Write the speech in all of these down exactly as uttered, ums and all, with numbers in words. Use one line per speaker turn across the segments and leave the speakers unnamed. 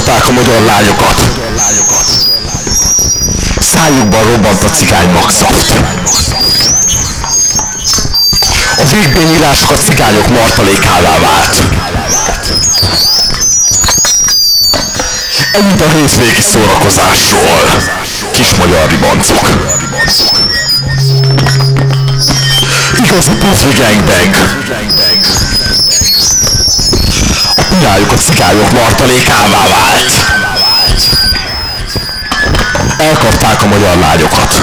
Elkapták a magyar lányokat. Szájukban robbant a cigány magszaft. A végbényírások a cigányok martalékává vált. Ennyit a hétvégi szórakozásról. Kis magyar ribancok. Igazi pufi gangbang. A pirályok a cigányok martalékává vált. Elkapták a magyar lányokat.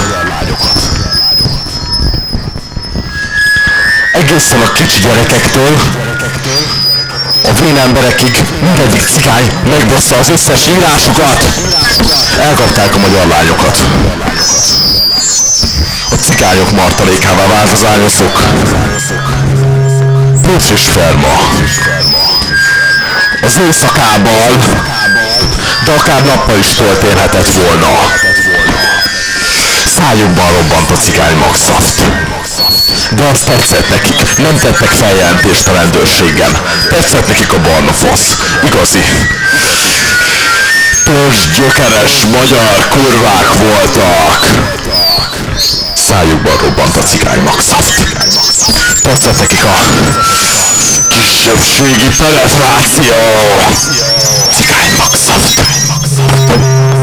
Egészen a kicsi gyerekektől a vén emberekig mindegyik cigány megbassza az összes írásukat. Elkapták a magyar lányokat. A cigányok martalékává vált az ányoszok. Puff és sperma. Az éjszakában, de akár nappal is történhetett volna. Szájukban robbant a cigány magszaft. De az tetszett nekik, nem tettek feljelentést a rendőrségen. Tetszett nekik a barna fasz. Igazi. Törzsgyökeres magyar kurvák voltak. Szájukban robbant a cigány magszaft. Tetszett nekik a kisebbségi penetráció. Cigány magszaft.